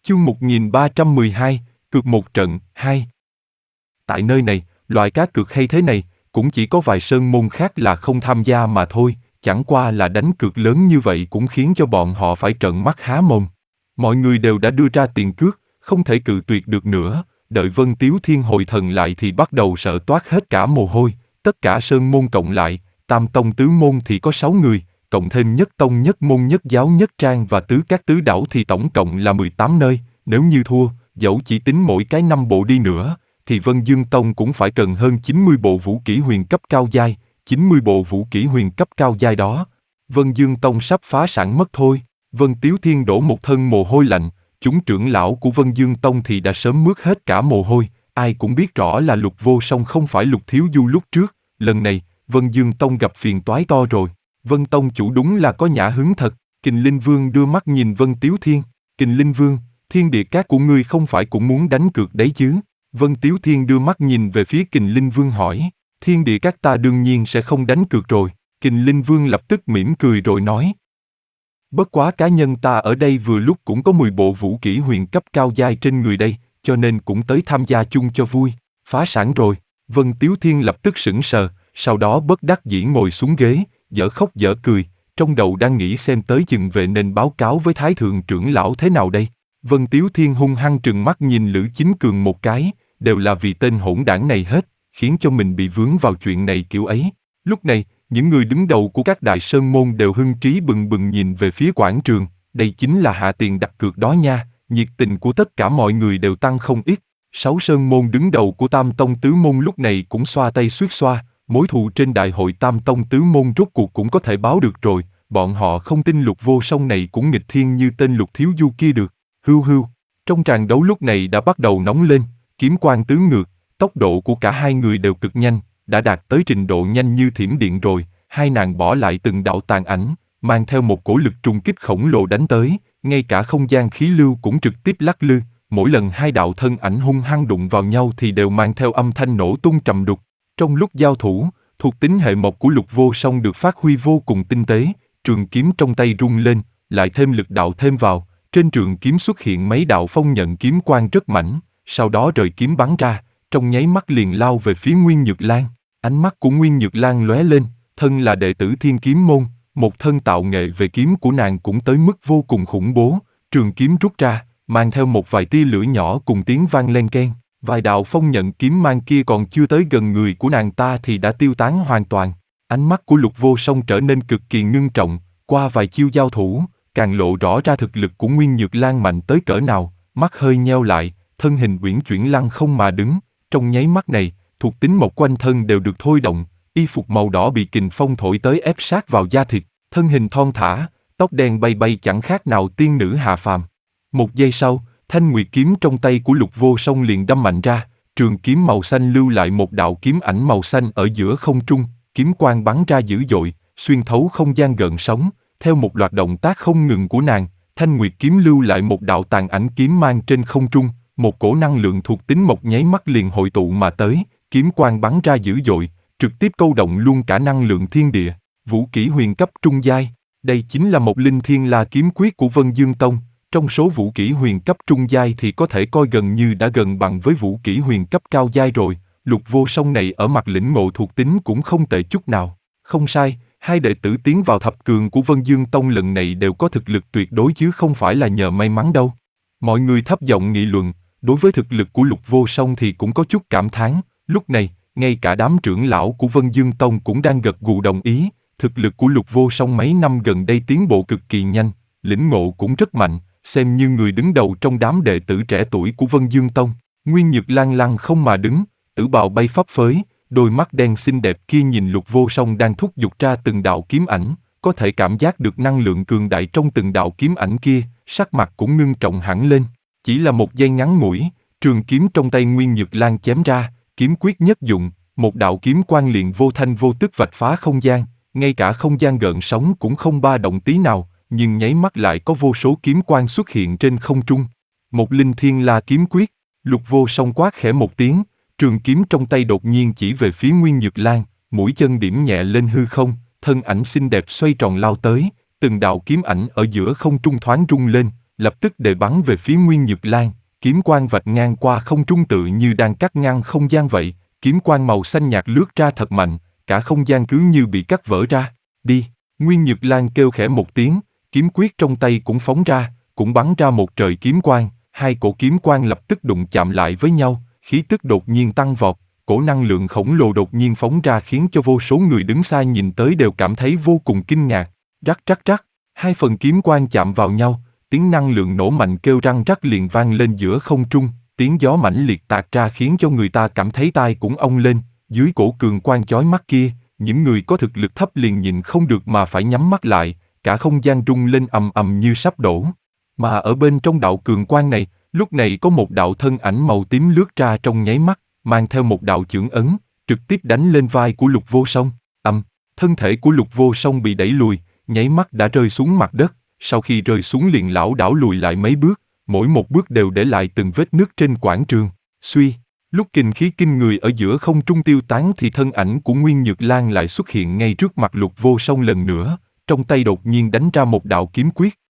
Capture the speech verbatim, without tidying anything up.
Chương một nghìn ba trăm mười hai, cược một trận, hai. Tại nơi này, loại cá cược hay thế này, cũng chỉ có vài sơn môn khác là không tham gia mà thôi, chẳng qua là đánh cược lớn như vậy cũng khiến cho bọn họ phải trợn mắt há mồm. Mọi người đều đã đưa ra tiền cước, không thể cự tuyệt được nữa, đợi Vân Tiếu Thiên hồi thần lại thì bắt đầu sợ toát hết cả mồ hôi, tất cả sơn môn cộng lại, tam tông tứ môn thì có sáu người, cộng thêm nhất tông nhất môn nhất giáo nhất trang và tứ các tứ đảo thì tổng cộng là mười tám nơi, nếu như thua, dẫu chỉ tính mỗi cái năm bộ đi nữa, thì Vân Dương Tông cũng phải cần hơn chín mươi bộ vũ kỹ huyền cấp cao giai, chín mươi bộ vũ kỹ huyền cấp cao giai đó. Vân Dương Tông sắp phá sản mất thôi. Vân Tiếu Thiên đổ một thân mồ hôi lạnh, chúng trưởng lão của Vân Dương Tông thì đã sớm mướt hết cả mồ hôi, ai cũng biết rõ là Lục Vô Song không phải Lục Thiếu Du lúc trước, lần này, Vân Dương Tông gặp phiền toái to rồi. Vân Tông chủ đúng là có nhã hứng thật. Kình Linh Vương đưa mắt nhìn Vân Tiếu Thiên. Kình Linh Vương, thiên địa cát của ngươi không phải cũng muốn đánh cược đấy chứ? Vân Tiếu Thiên đưa mắt nhìn về phía Kình Linh Vương hỏi. Thiên địa cát ta đương nhiên sẽ không đánh cược rồi. Kình Linh Vương lập tức mỉm cười rồi nói. Bất quá cá nhân ta ở đây vừa lúc cũng có mười bộ vũ kỹ huyền cấp cao giai trên người đây, cho nên cũng tới tham gia chung cho vui. Phá sản rồi. Vân Tiếu Thiên lập tức sững sờ, sau đó bất đắc dĩ ngồi xuống ghế, dở khóc dở cười, trong đầu đang nghĩ xem tới chừng về nên báo cáo với Thái Thượng trưởng lão thế nào đây. Vân Tiếu Thiên hung hăng trừng mắt nhìn Lữ Chính Cường một cái, đều là vì tên hỗn đảng này hết, khiến cho mình bị vướng vào chuyện này kiểu ấy. Lúc này, những người đứng đầu của các đại sơn môn đều hưng trí bừng bừng nhìn về phía quảng trường, đây chính là hạ tiền đặt cược đó nha, nhiệt tình của tất cả mọi người đều tăng không ít. Sáu sơn môn đứng đầu của Tam Tông Tứ Môn lúc này cũng xoa tay xuýt xoa, mối thù trên đại hội Tam Tông Tứ Môn rốt cuộc cũng có thể báo được rồi, bọn họ không tin Lục Vô Song này cũng nghịch thiên như tên Lục Thiếu Du kia được. Hưu hưu, trong tràng đấu lúc này đã bắt đầu nóng lên, kiếm quang tứ ngược, tốc độ của cả hai người đều cực nhanh, đã đạt tới trình độ nhanh như thiểm điện rồi, hai nàng bỏ lại từng đạo tàn ảnh, mang theo một cổ lực trùng kích khổng lồ đánh tới, ngay cả không gian khí lưu cũng trực tiếp lắc lư, mỗi lần hai đạo thân ảnh hung hăng đụng vào nhau thì đều mang theo âm thanh nổ tung trầm đục. Trong lúc giao thủ, thuộc tính hệ mộc của Lục Vô Song được phát huy vô cùng tinh tế, trường kiếm trong tay rung lên, lại thêm lực đạo thêm vào, trên trường kiếm xuất hiện mấy đạo phong nhận kiếm quang rất mảnh, sau đó rời kiếm bắn ra, trong nháy mắt liền lao về phía Nguyên Nhược Lan. Ánh mắt của Nguyên Nhược Lan lóe lên, thân là đệ tử Thiên Kiếm môn, một thân tạo nghệ về kiếm của nàng cũng tới mức vô cùng khủng bố, trường kiếm rút ra, mang theo một vài tia lửa nhỏ cùng tiếng vang len keng. Vài đạo phong nhận kiếm mang kia còn chưa tới gần người của nàng ta thì đã tiêu tán hoàn toàn. Ánh mắt của Lục Vô Song trở nên cực kỳ ngưng trọng, qua vài chiêu giao thủ, càng lộ rõ ra thực lực của Nguyên Nhược Lan mạnh tới cỡ nào, mắt hơi nheo lại, thân hình uyển chuyển lăng không mà đứng, trong nháy mắt này, thuộc tính một quanh thân đều được thôi động, y phục màu đỏ bị kình phong thổi tới ép sát vào da thịt, thân hình thon thả, tóc đen bay bay chẳng khác nào tiên nữ hạ phàm. Một giây sau, thanh nguyệt kiếm trong tay của Lục Vô Song liền đâm mạnh ra, trường kiếm màu xanh lưu lại một đạo kiếm ảnh màu xanh ở giữa không trung, kiếm quang bắn ra dữ dội, xuyên thấu không gian gợn sóng, theo một loạt động tác không ngừng của nàng, thanh nguyệt kiếm lưu lại một đạo tàn ảnh kiếm mang trên không trung, một cổ năng lượng thuộc tính một nháy mắt liền hội tụ mà tới, kiếm quang bắn ra dữ dội, trực tiếp câu động luôn cả năng lượng thiên địa, vũ kỹ huyền cấp trung giai, đây chính là một linh thiên la kiếm quyết của Vân Dương Tông. Trong số vũ kỹ huyền cấp trung giai thì có thể coi gần như đã gần bằng với vũ kỹ huyền cấp cao giai rồi, Lục Vô Song này ở mặt lĩnh ngộ thuộc tính cũng không tệ chút nào. Không sai, hai đệ tử tiến vào thập cường của Vân Dương Tông lần này đều có thực lực tuyệt đối chứ không phải là nhờ may mắn đâu. Mọi người thấp giọng nghị luận, đối với thực lực của Lục Vô Song thì cũng có chút cảm thán, lúc này, ngay cả đám trưởng lão của Vân Dương Tông cũng đang gật gù đồng ý, thực lực của Lục Vô Song mấy năm gần đây tiến bộ cực kỳ nhanh, lĩnh ngộ cũng rất mạnh. Xem như người đứng đầu trong đám đệ tử trẻ tuổi của Vân Dương Tông, Nguyên Nhược Lan lăng không mà đứng, tử bào bay phấp phới, đôi mắt đen xinh đẹp kia nhìn Lục Vô Song đang thúc giục ra từng đạo kiếm ảnh, có thể cảm giác được năng lượng cường đại trong từng đạo kiếm ảnh kia, sắc mặt cũng ngưng trọng hẳn lên. Chỉ là một giây ngắn ngủi, trường kiếm trong tay Nguyên Nhược Lan chém ra, kiếm quyết nhất dụng, một đạo kiếm quang liền vô thanh vô tức vạch phá không gian, ngay cả không gian gợn sóng cũng không ba động tí nào. Nhưng nháy mắt lại có vô số kiếm quang xuất hiện trên không trung. Một linh thiên la kiếm quyết, Lục Vô Song quát khẽ một tiếng, trường kiếm trong tay đột nhiên chỉ về phía Nguyên Nhược Lan, mũi chân điểm nhẹ lên hư không, thân ảnh xinh đẹp xoay tròn lao tới, từng đạo kiếm ảnh ở giữa không trung thoáng rung lên, lập tức đề bắn về phía Nguyên Nhược Lan, kiếm quang vạch ngang qua không trung tự như đang cắt ngang không gian vậy, kiếm quang màu xanh nhạt lướt ra thật mạnh, cả không gian cứ như bị cắt vỡ ra. Đi! Nguyên Nhược Lan kêu khẽ một tiếng, kiếm quyết trong tay cũng phóng ra, cũng bắn ra một trời kiếm quang, hai cổ kiếm quang lập tức đụng chạm lại với nhau, khí tức đột nhiên tăng vọt, cổ năng lượng khổng lồ đột nhiên phóng ra khiến cho vô số người đứng xa nhìn tới đều cảm thấy vô cùng kinh ngạc. Rắc rắc rắc, hai phần kiếm quang chạm vào nhau, tiếng năng lượng nổ mạnh kêu răng rắc liền vang lên giữa không trung, tiếng gió mãnh liệt tạt ra khiến cho người ta cảm thấy tai cũng ong lên, dưới cổ cường quang chói mắt kia, những người có thực lực thấp liền nhìn không được mà phải nhắm mắt lại, cả không gian rung lên ầm ầm như sắp đổ. Mà ở bên trong đạo cường quang này, lúc này có một đạo thân ảnh màu tím lướt ra trong nháy mắt, mang theo một đạo chưởng ấn, trực tiếp đánh lên vai của Lục Vô Song. Ầm, thân thể của Lục Vô Song bị đẩy lùi, nháy mắt đã rơi xuống mặt đất, sau khi rơi xuống liền lảo đảo lùi lại mấy bước, mỗi một bước đều để lại từng vết nứt trên quảng trường. Suy, lúc kình khí kinh người ở giữa không trung tiêu tán thì thân ảnh của Nguyên Nhược Lan lại xuất hiện ngay trước mặt Lục Vô Song lần nữa, trong tay đột nhiên đánh ra một đạo kiếm quyết.